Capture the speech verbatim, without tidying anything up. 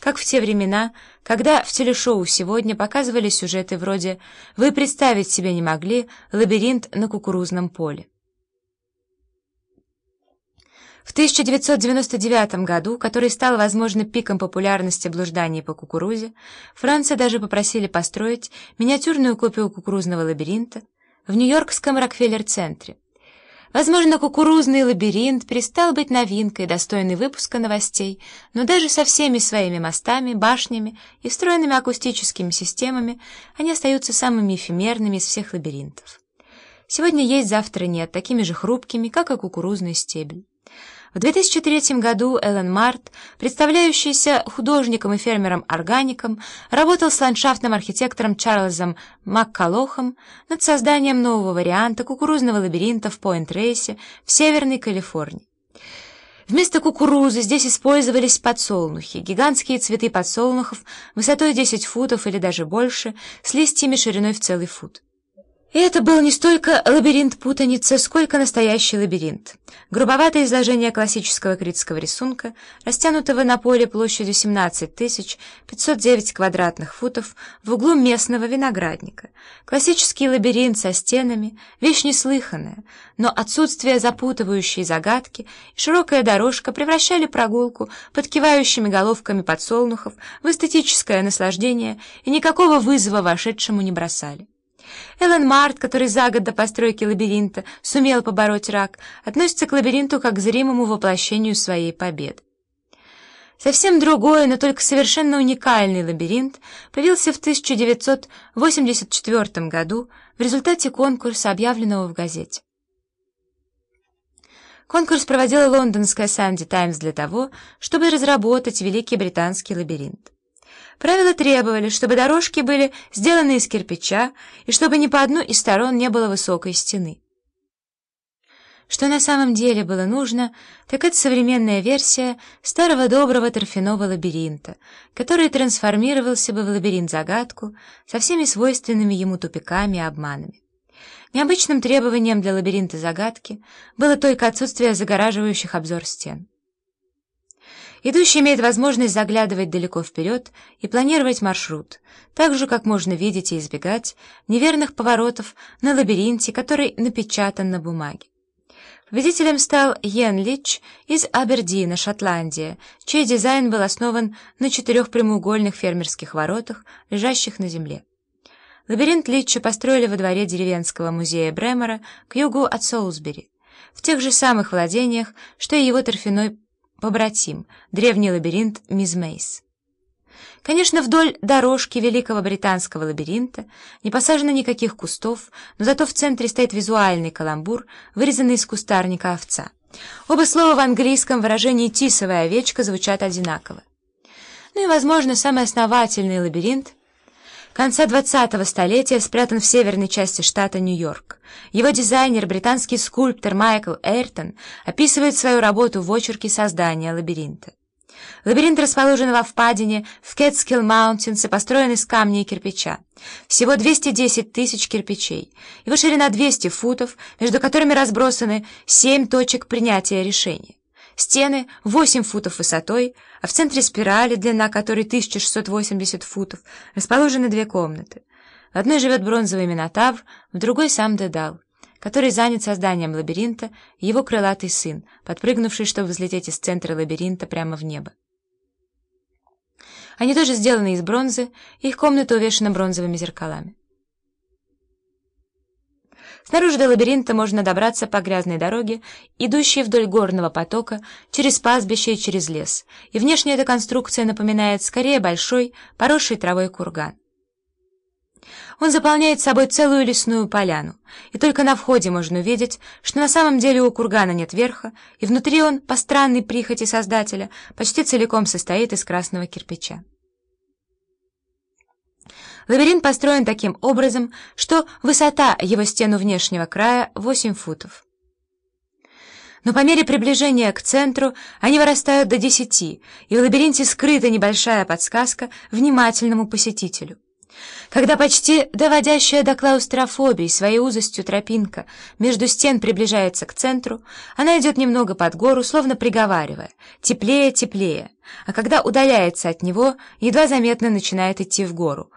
как в те времена, когда в телешоу «Сегодня» показывали сюжеты вроде «Вы представить себе не могли лабиринт на кукурузном поле». В тысяча девятьсот девяносто девятом году, который стал, возможно, пиком популярности блужданий по кукурузе, Франца даже попросили построить миниатюрную копию кукурузного лабиринта в нью-йоркском Рокфеллер-центре. Возможно, кукурузный лабиринт перестал быть новинкой, достойной выпуска новостей, но даже со всеми своими мостами, башнями и встроенными акустическими системами они остаются самыми эфемерными из всех лабиринтов. Сегодня есть, завтра нет, такими же хрупкими, как и кукурузный стебель. В две тысячи третьем году Эллен Март, представляющийся художником и фермером-органиком, работал с ландшафтным архитектором Чарльзом Маккалохом над созданием нового варианта кукурузного лабиринта в Пойнт-Рейсе в Северной Калифорнии. Вместо кукурузы здесь использовались подсолнухи, гигантские цветы подсолнухов высотой десять футов или даже больше, с листьями шириной в целый фут. И это был не столько лабиринт путаницы, сколько настоящий лабиринт. Грубоватое изложение классического критского рисунка, растянутого на поле площадью семнадцать тысяч пятьсот девять квадратных футов в углу местного виноградника. Классический лабиринт со стенами, вещь неслыханная, но отсутствие запутывающей загадки и широкая дорожка превращали прогулку под кивающими головками подсолнухов в эстетическое наслаждение и никакого вызова вошедшему не бросали. Эллен Март, который за год до постройки лабиринта сумел побороть рак, относится к лабиринту как к зримому воплощению своей победы. Совсем другой, но только совершенно уникальный лабиринт появился в тысяча девятьсот восемьдесят четвёртом году в результате конкурса, объявленного в газете. Конкурс проводила лондонская «Санди Таймс» для того, чтобы разработать великий британский лабиринт. Правила требовали, чтобы дорожки были сделаны из кирпича и чтобы ни по одну из сторон не было высокой стены. Что на самом деле было нужно, так это современная версия старого доброго торфяного лабиринта, который трансформировался бы в лабиринт-загадку со всеми свойственными ему тупиками и обманами. Необычным требованием для лабиринта-загадки было только отсутствие загораживающих обзор стен. Идущий имеет возможность заглядывать далеко вперед и планировать маршрут, так же, как можно видеть и избегать неверных поворотов на лабиринте, который напечатан на бумаге. Победителем стал Йен Лич из Абердина, Шотландия, чей дизайн был основан на четырех прямоугольных фермерских воротах, лежащих на земле. Лабиринт Лича построили во дворе деревенского музея Бремера к югу от Солсбери, в тех же самых владениях, что и его торфяной побратим, древний лабиринт Мисс Мейс. Конечно, вдоль дорожки великого британского лабиринта не посажено никаких кустов, но зато в центре стоит визуальный каламбур, вырезанный из кустарника овца. Оба слова в английском выражении «тисовая овечка» звучат одинаково. Ну и, возможно, самый основательный лабиринт конца двадцатого столетия спрятан в северной части штата Нью-Йорк. Его дизайнер, британский скульптор Майкл Эйртон, описывает свою работу в очерке создания лабиринта. Лабиринт расположен во впадине в Кэтскилл Маунтинс и построен из камня и кирпича. Всего двести десять тысяч кирпичей. Его ширина двести футов, между которыми разбросаны семь точек принятия решения. Стены восемь футов высотой, а в центре спирали, длина которой тысяча шестьсот восемьдесят футов, расположены две комнаты. В одной живет бронзовый Минотавр, в другой сам Дедал, который занят созданием лабиринта, и его крылатый сын, подпрыгнувший, чтобы взлететь из центра лабиринта прямо в небо. Они тоже сделаны из бронзы, и их комната увешана бронзовыми зеркалами. Снаружи до лабиринта можно добраться по грязной дороге, идущей вдоль горного потока, через пастбище и через лес, и внешне эта конструкция напоминает скорее большой, поросший травой курган. Он заполняет собой целую лесную поляну, и только на входе можно увидеть, что на самом деле у кургана нет верха, и внутри он, по странной прихоти создателя, почти целиком состоит из красного кирпича. Лабиринт построен таким образом, что высота его стену внешнего края восемь футов. Но по мере приближения к центру они вырастают до десяти, и в лабиринте скрыта небольшая подсказка внимательному посетителю. Когда почти доводящая до клаустрофобии своей узостью тропинка между стен приближается к центру, она идет немного под гору, словно приговаривая «теплее, теплее», а когда удаляется от него, едва заметно начинает идти в гору.